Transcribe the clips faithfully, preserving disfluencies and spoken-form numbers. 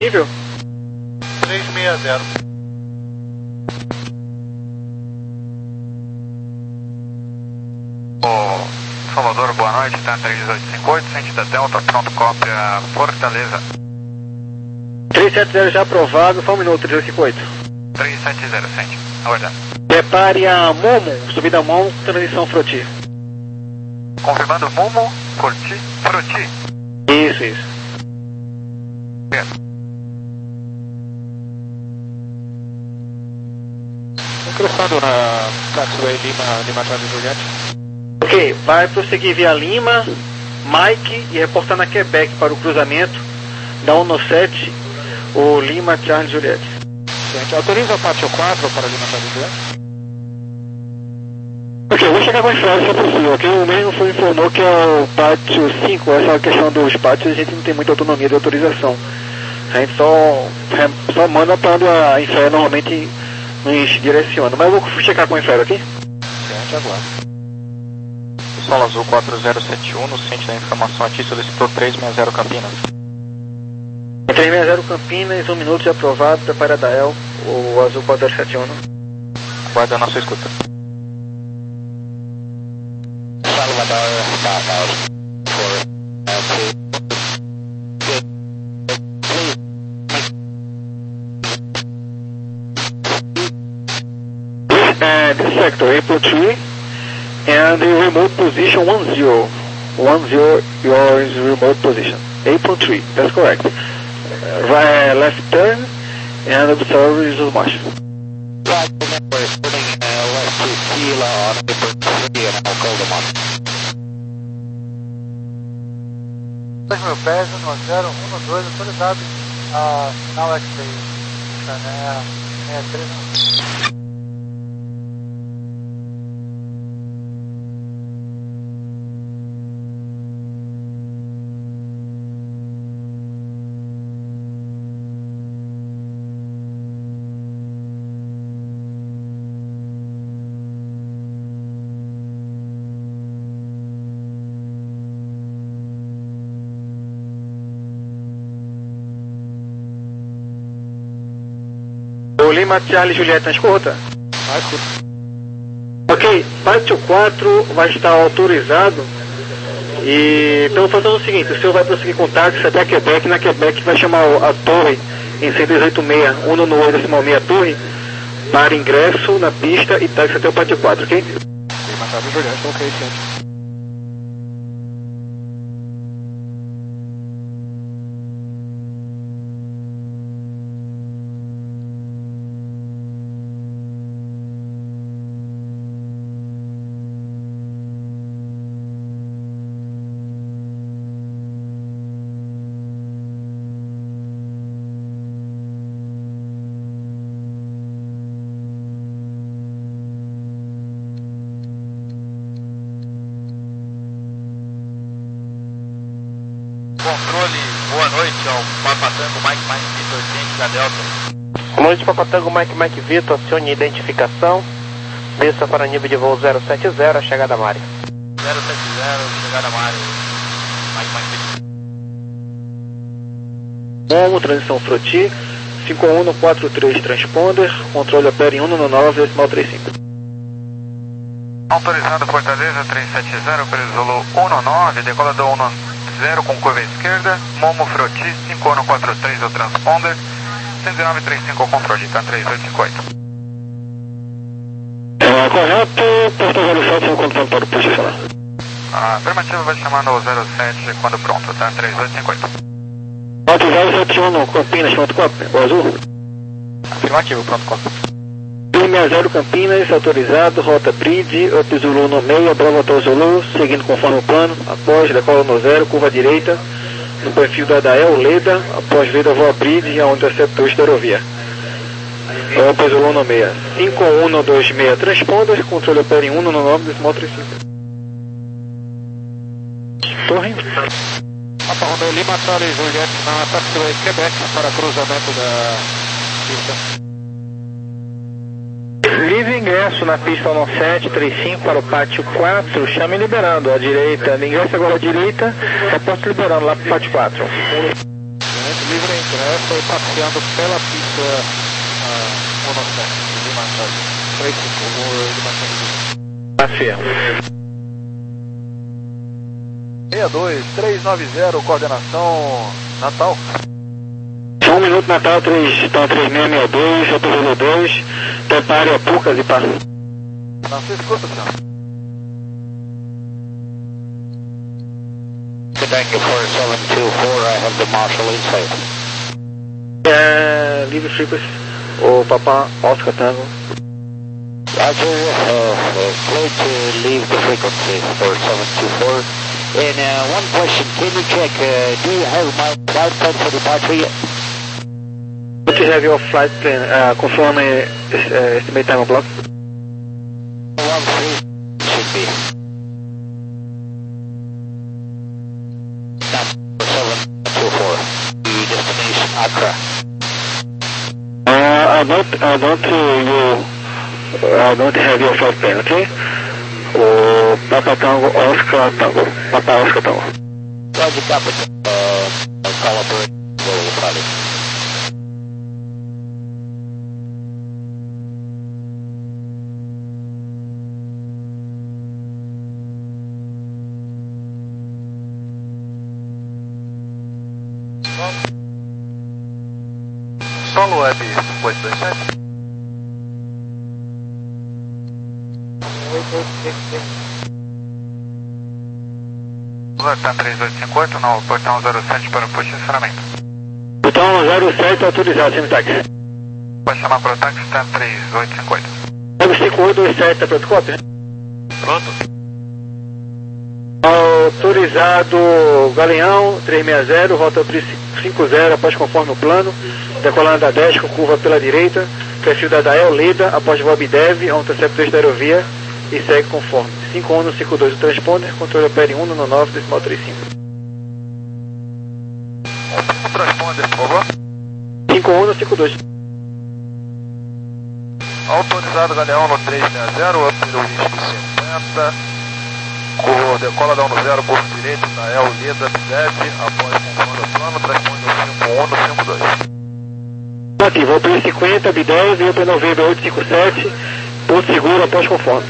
Nível? três seis zero. Ô, Salvador, boa noite, tá três oito cinco oito, sentido Delta, pronto, cópia Fortaleza. três sete zero já aprovado, só um minuto, três oito cinco oito. três sete zero, sente, aguardando. Prepare a Momo, subida Momo, transição Froti. Confirmando Momo, Corti, Froti. Isso, isso. Certo. Encrustando na Taxiway Lima, Lima Charlie Juliette. Ok, vai prosseguir via Lima, Mike e reportar na Quebec para o cruzamento da um sete, o Lima Charlie Juliette. Gente, autoriza o pátio quatro para Lima Charlie Juliette? Ok, eu vou chegar mais claro se é possível, ok? O mesmo foi informou que é o pátio cinco, essa questão dos pátios, a gente não tem muita autonomia de autorização. A gente só, só manda para onde a Infera normalmente nos direciona. Mas eu vou checar com a Infera aqui. Gente, aguardo. Sol Azul quatro zero sete um, no centro da informação aqui, solicitou três seis zero Campinas. três seis zero Campinas, um minuto de aprovado, prepara da El, o Azul quatro zero sete um. Aguarda a nossa escuta. And this sector, April three, and the remote position one zero. one zero, yours remote position. April three, that's correct. Uh, right, left turn, and observe is Marsh. Right, remember, turning uh, left to Kila on April three, and I'll call them on. dois mil pés, um zero, um dois, autorizado a final X-Ray. É, é três. O Lima Charlie Juliette na escuta? Ah, escuta. Ok, pátio quatro vai estar autorizado. E estamos fazendo o seguinte, o senhor vai prosseguir com táxi até a Quebec, na Quebec vai chamar a torre em cento e dezoito seis, um no oito decimal seis torre, para ingresso na pista e táxi até o pátio quatro, ok? Lima Charlie Juliette, ok, gente. Controle, boa noite ao Papatango Mike Mike Vitor, ciente da Delta. Boa noite, Papatango Mike Mike Vitor, acione identificação, desça para nível de voo zero sete zero, a chegada Mari. zero sete zero, chegada Mari, Mike Mike Vitor. Momo, transição Froti, cinco um quatro três transponder, controle opera em um nove decimal trinta e cinco. Autorizado Fortaleza três sete zero, Perisolo um nove, decola do um zero com curva esquerda, Momo Froti cinco um quatro três o transponder, cento e nove trinta e cinco o controle, tá três oito cinco oito. É, correto, porta zero sete, eu controle para o posicionar. A afirmativa vai chamar no zero sete quando pronto, tá três oito cinco oito. Alto zero sete um, Campinas, pronto cópia, o azul. Afirmativo, pronto, cópia. três seis zero Campinas, autorizado, rota Bridge, up Zulu no meio, Bravo Hotel Zulu, seguindo conforme o plano, após, decola no zero, curva direita, no perfil da Dael, Leda, após Leda, voa Bridge, aonde interceptou o aerovia. Up Zulu no meio, cinco um dois seis transponder, controle opera em um nove decimal trinta e cinco. Torre. Papa Romeo Lima Charlie Juliette na Taxiway Quebec para cruzamento da pista. Livre ingresso na pista um sete três cinco para o pátio quatro, chame liberando à direita, ingresso agora à direita, reporte liberando lá para o pátio quatro. Livre Cresta e passeando pela pista uh, um nove sete, Lima Charlie. três cinco, Lima Charlie. Tá firme. seis dois, três nove zero, coordenação Natal. Só um minuto, Natal, três, então três seis seis dois, J zero dois, prepare a Pucas e pá. Não se escuta, senhor. Tango four seven two four, I have the marshal inside. É, livre frequency, o Papa Oscar Tango. Roger, uh, uh, clear to leave the frequency four seven two four. And uh, one question, can you check, uh, do you have my flight plan for departure yet? What you have your flight plan, uh, confirm uh, estimate time of block? one three should be. four seven two four, the destination Accra. Uh, I don't, I don't, uh, you, I don't have your flight plan, okay? O Papa Tango, Oscar Tango, Papa Oscar Tango. Roger, Captain, uh, call operator, Global Pilot. Solo Web oito dois sete. Portão três oito cinco oito, no portão zero sete para o posicionamento. Portão zero sete autorizado, sem táxi. Pode chamar para o táxi, está três oito cinco oito. zero cinco oito dois sete, tá pronto, cópia? Pronto. Autorizado Galeão três seis zero, rota cinco zero, após conforme o plano, decolando da dez com curva pela direita, perfil da Dael Leda, após Bob Dev, a um interceptor da aerovia e segue conforme. cinco um cinco dois o transponder, controle opere um no nove, decimal trinta e cinco. O transponder, por favor. cinco um cinco dois. Autorizado Galeão no três seis zero, upper whisky cinquenta. Curva, decola da um zero, curva direita, Dael Leda, Dev, após conforme o plano, transponder cinco um no cinco dois. Aqui, vou para cinquenta, B dez e Open November oito cinco sete, ponto seguro após conforme.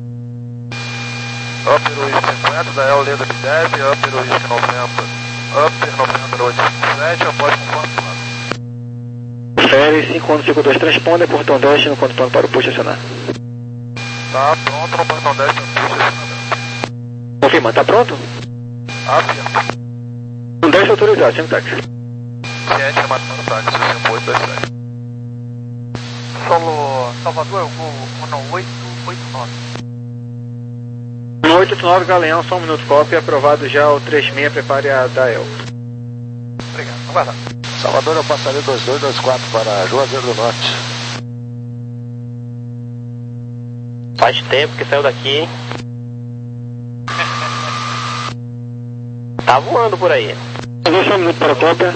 Upper Whisky cinquenta, Dael Leda B dez, Upper Whisky noventa, Upper November oito cinco sete, após conforme plano. Fere cinco um cinco dois, transponder, portão dez no controle para o push acionar. Tá pronto no portão dez para o push acionamento. Confirma, tá pronto? Afirma. Um dez autorizado, sem táxi. Ciente, marcando táxi, cinco oito dois sete. Solo Salvador, o oito oito nove. oito oito nove, Galeão, só um minuto, cópia, aprovado já o três seis, prepare a Dael. Obrigado, aguarda. Salvador, eu passarei dois dois dois quatro para Juazeiro do Norte. Faz tempo que saiu daqui, hein? Tá voando por aí. Só um minuto para a cópia.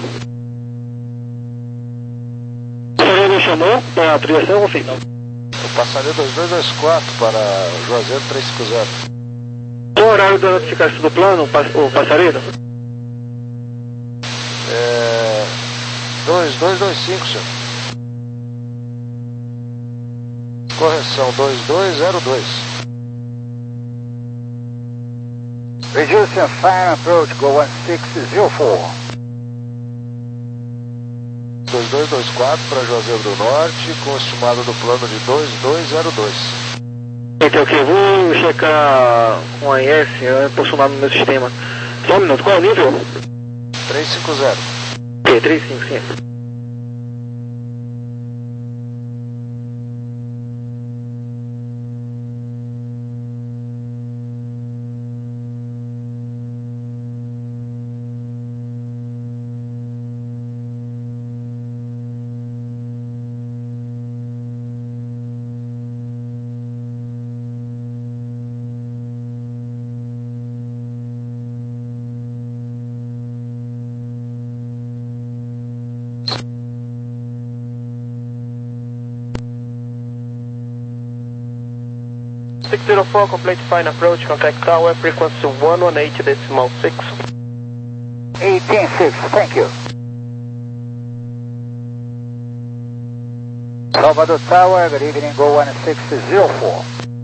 O senhor chamou para a autorização ou fim? Eu passarei dois dois dois quatro para Juazeiro três cinco zero. Qual o horário da notificação do plano, o passaredo? É... dois dois dois cinco, senhor. Correção dois dois zero dois. Reducing fire approach, go one six zero four. dois dois dois quatro para Juazeiro do Norte, com o estimado do plano de dois dois zero dois. Então, ok, vou checar com a I S, eu posso somar no meu sistema. Só um minuto, qual é o nível? três cinco zero. Ok, três cinco cinco. six zero four, complete fine approach, contact tower, frequency one one eight decimal six. eighteen six, thank you. Salvador Tower, good evening, go one six zero four.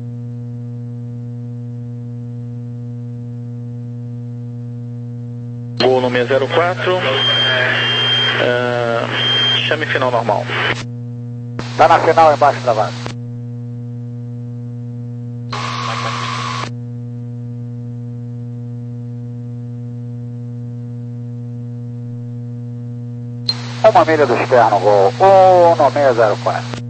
Voo no seis zero quatro, uh, chame final normal. Tá na final embaixo da vaga. Uma milha do externo, voo um no seis zero quatro.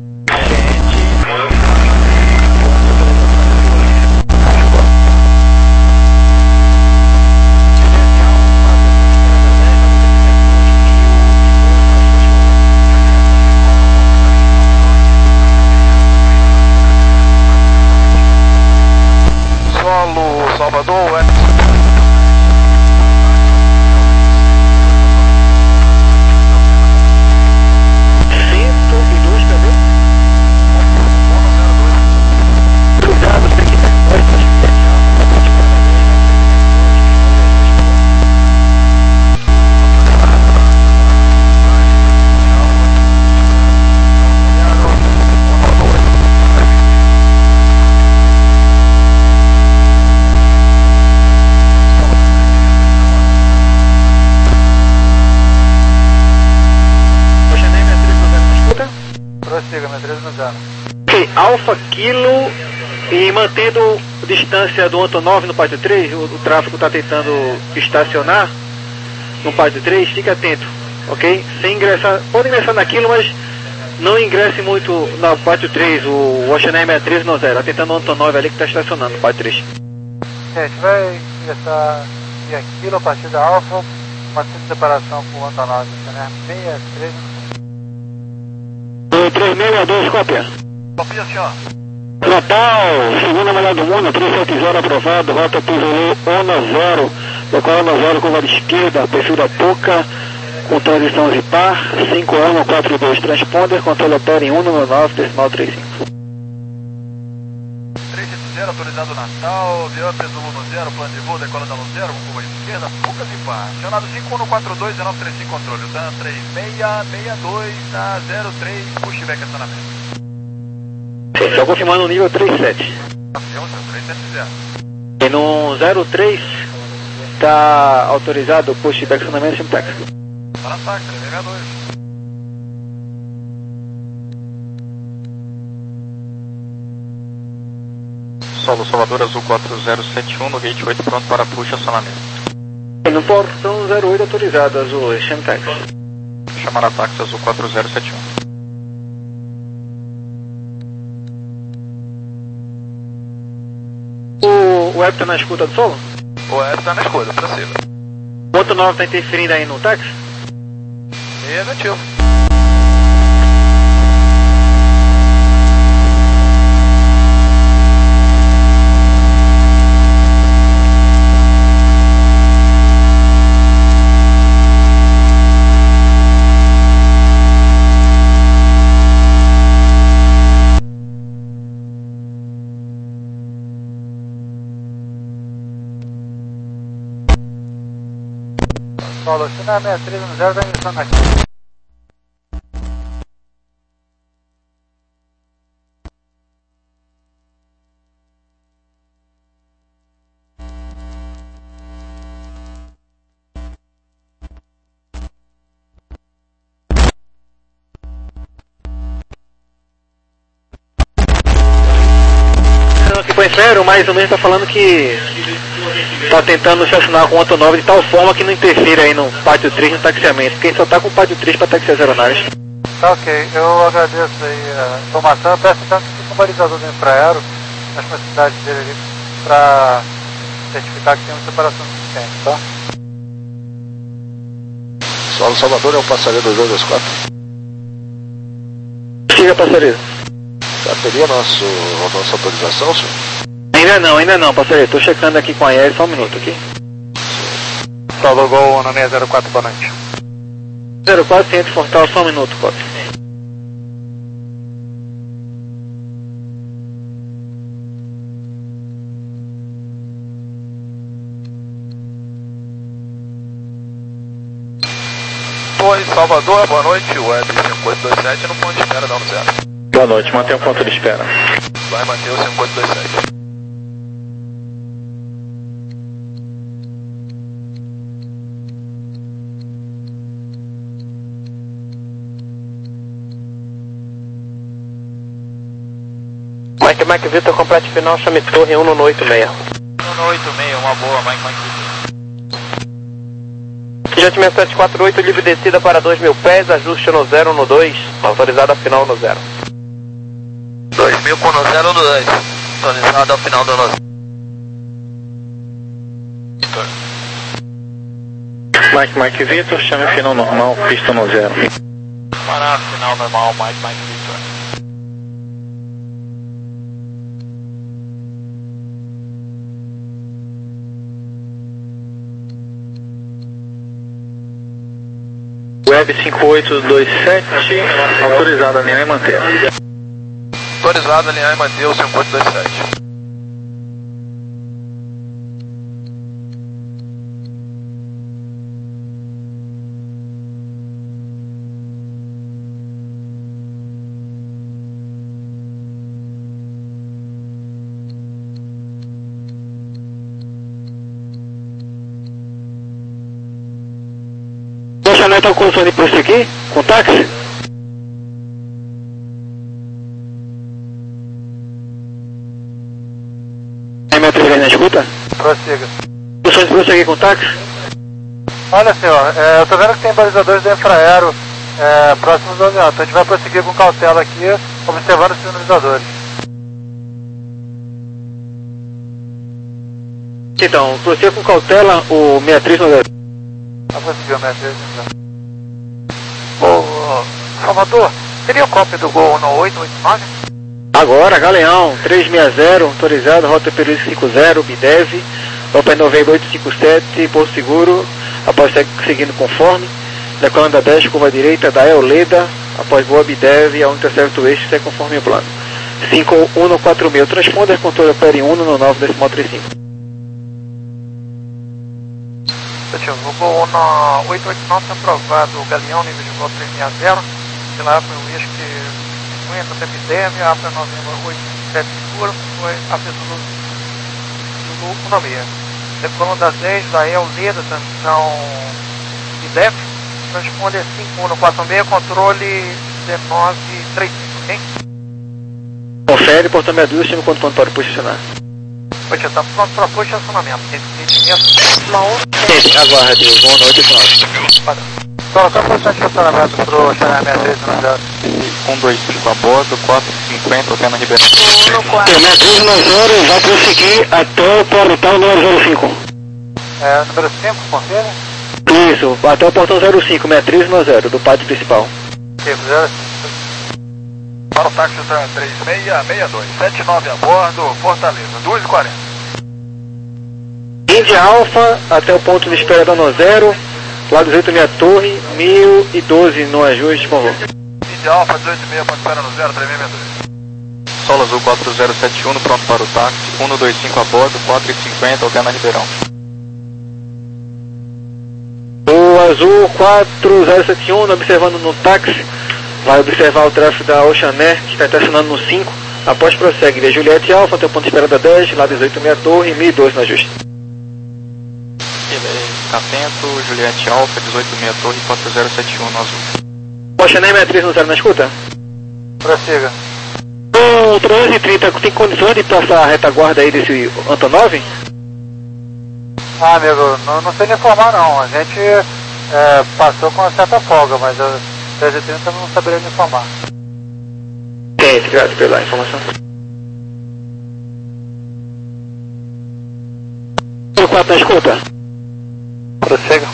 Solo Salvador, é. Ok, Alfa Kilo e mantendo distância do Antonov no pátio três, o, o tráfego está tentando estacionar no pátio três, fique atento, ok? Sem ingressar, pode ingressar naquilo, mas não ingresse muito no pátio três, o Ocean Air sessenta e três noventa, está tentando o Antonov ali que está estacionando no pátio três. A gente vai ingressar via Kilo a partir da Alfa, mantendo separação com o Antonov, né? sessenta e três. três seis dois, cópia. Copia, senhor. Natal, segunda melhor do mundo, três sete zero aprovado, rota Pisolê um zero, local um zero, curva de esquerda, perfil da Puca, com transição Zipar, cinco um quatro dois, transponder, controle opera em um nove, decimal trinta e cinco. três sete zero, autorizado Natal, avião Pesulo no zero, plano de voo, decola da no zero, com curva de esquerda, Puca Zipar. Acionado cinco um quatro dois, dezenove trinta e cinco, controle, Dan três seis seis dois, na zero três, pushback acionamento. Só confirmando o nível trinta e sete. Avião, três sete zero. E no zero três está autorizado o pushback acionamento Simtex. Tá na saca, três seis dois. Solo Salvador Azul quatro zero sete um no gate oito pronto para push acionamento. E no portão zero oito autorizado, Azul, Simtex. Chamar a táxi Azul quatro zero sete um. O web está na escuta do solo? O web tá na escuta, pra cima. O ponto nove está interferindo aí no táxi? Negativo. Solo, China sessenta e três no zero, vai ingressando aqui. Aqui para o Inferno, mais ou menos está falando que está tentando estacionar com o Antonov de tal forma que não interfira aí no pátio três no taxiamento, porque só está com o pátio três para taxiar as aeronaves. Tá ok, eu agradeço aí a informação, eu peço então que fique um balizador do Infraero nas proximidades dele ali para certificar que tem uma separação suficiente, tá? Solo Salvador é o passageiro do dois dois quatro. Siga, passageiro. Já teria nosso, nossa autorização, senhor? Ainda não, ainda não, passageiro. Estou checando aqui com a Air, só um minuto aqui. Solo Gol no seis zero quatro, boa noite. zero quatro, Centro Fortal, só um minuto, cópia. Torre Salvador, boa noite, Web cinco oito dois sete no ponto de espera da um zero. Boa noite, mantenha o ponto de espera. Vai manter o cinco oito dois sete. Mike Mike Vitor, complete final, chame torre um no oito seis. um no oito seis, uma boa, Mike Mike Vitor. Jetman sete quatro oito, livre descida para dois mil pés, ajuste no zero no dois, autorizado a final no zero. dois mil com no zero no dois, autorizado ao final do no zero. Vitor. Mike Mike Vitor, chame final normal, pista no zero. Para final normal, Mike Mike Vitor. Web cinco oito dois sete, autorizado a alinhar e manter. Autorizado a alinhar e manter o cinco oito dois sete. Nossa neta está com condição de prosseguir com táxi? É minha três na escuta? Prossiga. Condição de prosseguir com táxi? Olha, senhor, é, eu tô vendo que tem balizadores do infraero é, próximos do avião, então a gente vai prosseguir com cautela aqui, observando os sinalizadores. Então, prossiga com cautela o sessenta e três no zero. Vai prosseguir o minha três, então. Ô, Salvador, seria o cópia do Gol um no oito oito nove? Agora, Galeão, trezentos e sessenta, autorizado, rota período cinquenta, B D E V, Open November oito cinco sete, Porto Seguro, após seguindo conforme, decolando a dez, curva direita, da Eoleda, após boa B D E V, ao intercepto eixo, segue conforme o plano. cinco um no quatro mil, transponder, controle opere um no nove decimal trinta e cinco. O Gol um no oito oito nove está aprovado, o Galeão, nível de voo trezentos e sessenta, pela Apple Whisky cinquenta, T P D M, Apple November oito cinco sete seguro, foi a Zulu Zulu um seis. Decolando das dez, da Eoleda, atenção I D E F, transponder cinco um no quatro seis, controle dezenove trinta e cinco, ok? Confere, portão sessenta e dois, time quanto ponto para posicionar. Pode estar pronto para posicionamento. Sim, aguarde, voo no oito oito nove. Colocar posição de estacionamento para o Chanel sessenta e três no zero. um dois cinco a bordo, quatro cinquenta, Hotel na Ribeirão. sessenta e três no zero, vai prosseguir até o portão número zero cinco. É, número cinco, confere? Isso, até o portão zero cinco, sessenta e três no zero, do pátio principal. cinco zero cinco. Para o táxi três seis seis dois, sete nove a bordo, Fortaleza, duas e quarenta. Índia Alfa, até o ponto de espera da No Zero, lá dezoito minha torre, mil e doze no ajuste, por favor. Índia Alfa, dezoito e meia, para espera no zero, três seis seis dois. Solo Azul quatro zero sete um, pronto para o táxi, um dois cinco a bordo, quatro e cinquenta, Hotel na Ribeirão. O Azul quatro zero sete um, observando no táxi, vai observar o tráfego da Ocean Air, que está estacionando no cinco, após prossegue via Juliette Alfa, até o ponto de espera da dez, lá dezoito minha torre, mil e doze no ajuste. Fica atento, Juliette Alfa, dezoito meia torre, quatro zero sete um no Azul. Ocean Air sessenta e três no zero na escuta? Prossiga. O trezentos e trinta tem condições de passar a retaguarda aí desse Antonov? Ah, amigo, não, não sei lhe informar não. A gente é, passou com uma certa folga, mas o trezentos e trinta não saberia lhe informar. Tem, obrigado pela informação. O quatro na escuta? Prossiga.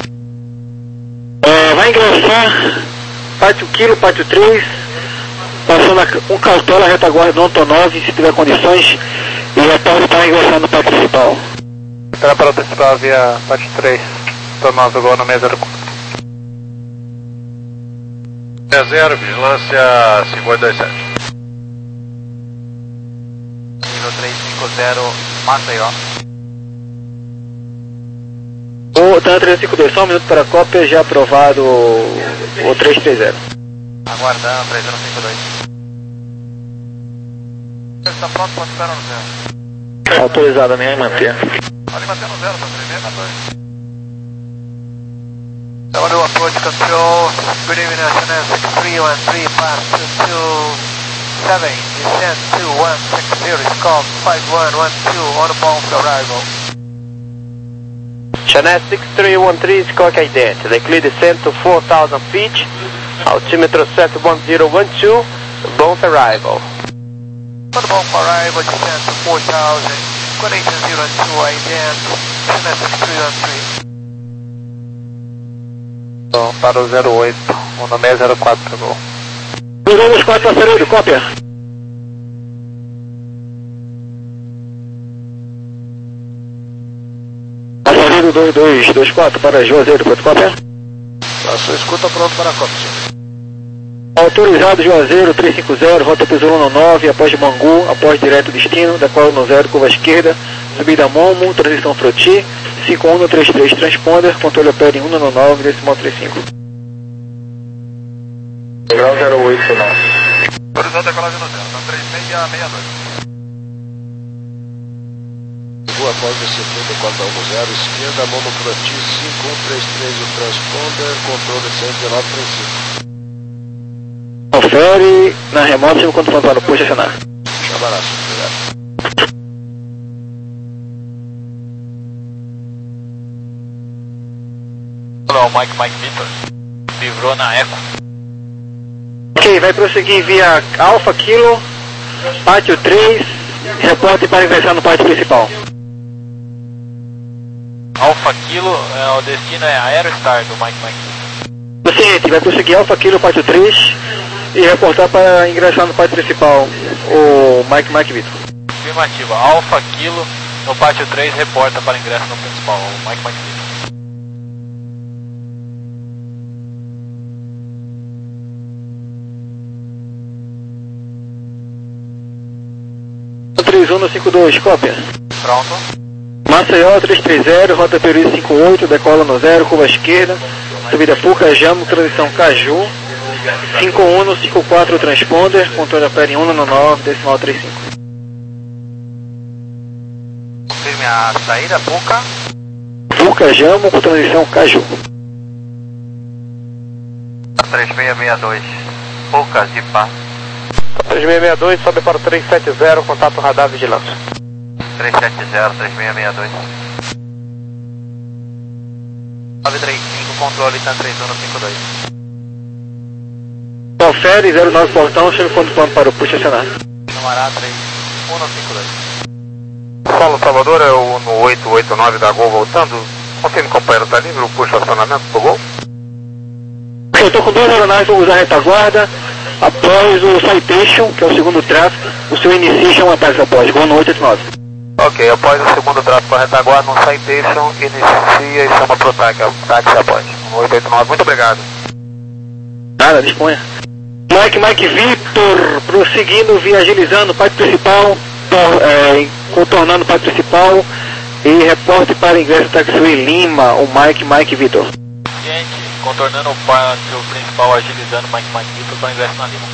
É, vai ingressar pátio quilo, pátio três, passando a, com cautela a retaguarda do Antonov, se tiver condições, e retorno para ingressar no pátio principal. Espera para o principal via pátio três, tomando o gol no meio da É zero, vigilância cinco oito dois sete. Nível três cinco zero, Maceió. O T A trezentos e cinquenta e dois, só um minuto para a cópia, já aprovado o, o trezentos e trinta. Aguardando, três zero cinco dois. Está pronto para esperar no zero. Autorizado a minha manter. Pode manter no zero, tá três seis seis dois. W approach control, good evening, National six three one three, pass two two seven, descent two one six zero, scope five one one two, on bound for arrival. Channel six three one three, score identity, clear descent to four thousand feet, altimeter set one zero one two, bound arrival. On bound for arrival, descent to four thousand, connection zero two, ident, Channel six three one three. Para o zero oito, o nome é zero quatro, pegou. Cruzamos quatro Alfredo, cópia. Alfredo dois dois dois quatro para Juazeiro, pode cópia? A sua escuta pronto para a cópia. Autorizado Juazeiro três cinco zero, rota Pesolano nove, após Bangu, após direto destino, decola no zero, curva esquerda, subida Momo, transição Froti, cinco um três três transponder, controle opera em um nove, decimal trinta e cinco. Grau zero oito, não. Autorizado decolagem no zero, tá três seis seis dois. Rua após descer decola da um zero, esquerda, Momo Froti, cinco um três três o transponder, controle cento e dezenove trinta e cinco. Confere na remota, chega quando for para o push acionar. Chabaraço, obrigado. Não, Mike, Mike Victor. Livrou na Eco. Ok, vai prosseguir via Alpha Kilo, pátio três, reporte para ingressar no pátio principal. Alpha Kilo, é, o destino é Aerostar do Mike, Mike Victor. Paciente, vai prosseguir Alpha Kilo, pátio três e reportar para ingressar no pátio principal, o Mike Mike Vitor. Afirmativa, Alpha Kilo, no pátio três, reporta para ingresso no principal, o Mike Mike Vitor. três um cinco dois, cópia. Pronto. Maceió três três zero, rota Peruí cinco oito, decola no zero, curva esquerda, subida Fuca, Jamo, transição Caju, cinco um cinco quatro transponder, controle opera em um nove, decimal trinta e cinco. Confirme a saída, Fuca. Fuca, Jamo, com transição Caju. três seis seis dois, Fuca, de pá. três seis seis dois, sobe para o três sete zero, contato radar vigilância. três sete zero, três seis seis dois. nove três cinco, controle, tá três um cinco dois. Confere, zero nove portão, chega quando plano para o push acionar. Camará três um cinco dois. Paulo Salvador, é o no oito oito nove da Gol voltando. Confirme, companheiro, tá livre o puxo acionamento do Gol? Eu estou com duas aeronaves para usar a retaguarda. Após o citation, que é o segundo tráfego, o seu inicia chama ataque após, Gol no oito oito nove. Ok, após o segundo tráfego para retaguarda, no citation, inicia e chama pro táxi, táxi após. No oito oito nove, muito obrigado. Nada, disponha. Mike, Mike Victor, prosseguindo, via agilizando o pátio principal, por, é, contornando o pátio principal e reporte para ingresso Taxiway Lima, o Mike, Mike Victor. Gente, contornando o pátio principal, agilizando o Mike Mike Victor para ingresso na Lima.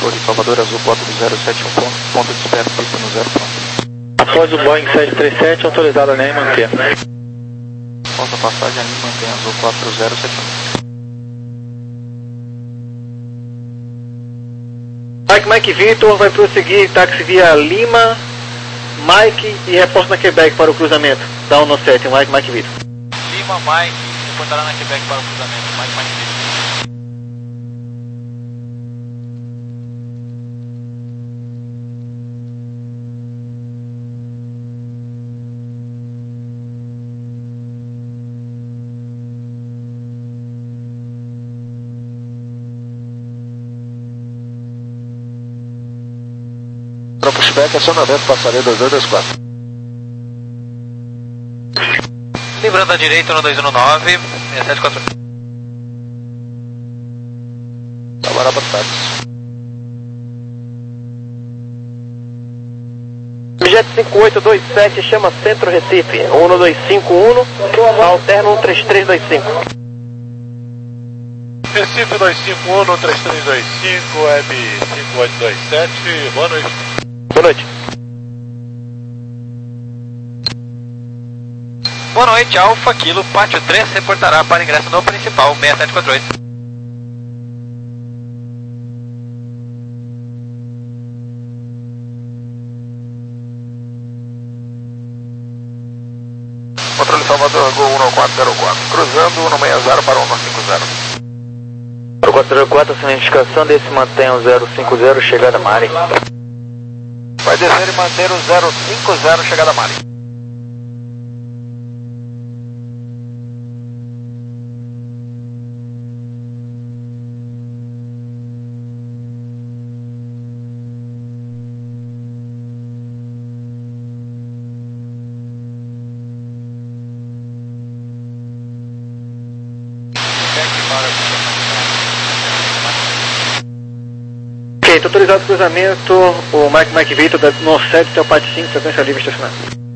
Torre Salvador Azul quatro zero sete um, ponto, ponto de espera, pista no zero ponto. Após o Boeing sete três sete, autorizado a linha e manter. Após a passagem, a linha mantém Azul quatro zero sete um. Mike, Mike Victor vai prosseguir táxi via Lima, Mike e reporta na Quebec para o cruzamento. Da um sete, Mike, Mike Victor. Lima, Mike, reportará na Quebec para o cruzamento. Mike, Mike Victor. Para pushback, acionamento, passaria dois dois dois quatro. Livrando à direita no dois um nove, seis sete quatro. Agora para táxi. Jet cinco oito dois sete, chama Centro Recife, um dois cinco um, alterna um três três dois cinco. Recife dois cinco um, três três dois cinco, Web cinco oito dois sete, boa noite. Boa noite. Boa noite, Alfa Kilo, Pátio três, reportará para ingresso no principal, seis sete quatro oito. Controle Salvador, Gol um quatro zero quatro, cruzando um seis zero para um cinco zero. quatro zero quatro, a identificação desse mantém o zero cinco zero, chegada Mari. Vai descer e manter o zero cinco zero, chegada Mari. Ok, está autorizado o cruzamento, o Mike Mike Victor da no sete até o Pat cinco, sequência livre estacionado.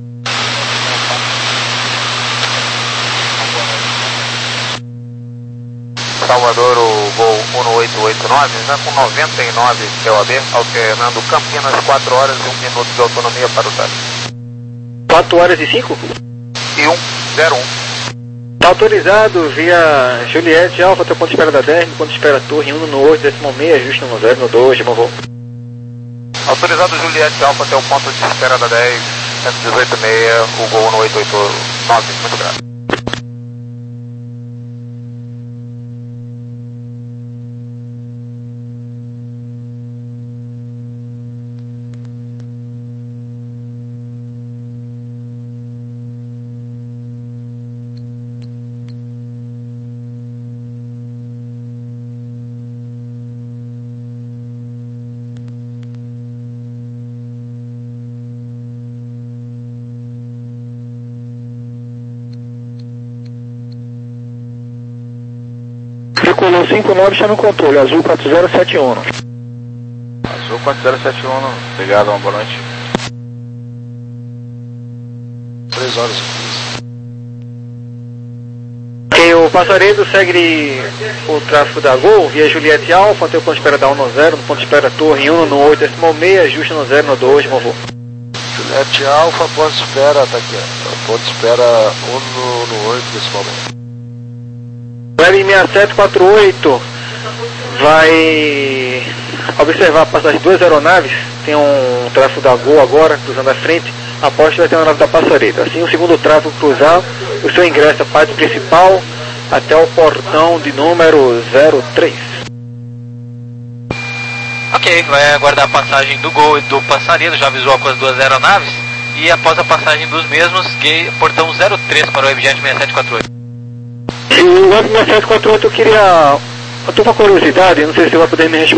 Salvador, o Gol um oito oito nove, né, com noventa e nove P O B, alternando Campinas, quatro horas e um minuto de autonomia para o táxi. quatro horas e cinco? E um zero um. Está autorizado via Juliette Alfa até o ponto de espera da D E R, ponto de espera Torre um no oito, décimo seis, ajuste no zero no dois, de bom voo. Autorizado Juliette Alfa até o ponto de espera da dez, cento e dezoito seis, o Gol um oito oito nove, muito grave. Tricolor cinco nove, está no controle, azul quatro zero sete um. Azul quatro zero sete um, obrigado, ambulante. três horas e quinze. Ok, o passaredo segue o tráfego da Gol via Juliette Alfa até o ponto de espera da um no zero, no ponto de espera Torre um no oito, décimo seis, ajuste no zero no dois, de bom voo. Juliette Alfa, ponto de espera, tá aqui, ó. Ponto de espera um no, no oito nesse momento. Web seis sete quatro oito vai observar a passagem de duas aeronaves, tem um tráfego da Gol agora, cruzando a frente, após vai ter uma nave da passaredo. Assim, o segundo tráfego cruzar, o seu ingresso é parte principal até o portão de número zero três. Ok, vai aguardar a passagem do Gol e do passaredo, já visual com as duas aeronaves, e após a passagem dos mesmos, gate, portão zero três para o Webjet seis sete quatro oito. E o Web seis sete quatro oito eu queria... Eu estou com curiosidade, não sei se você vai poder me responder.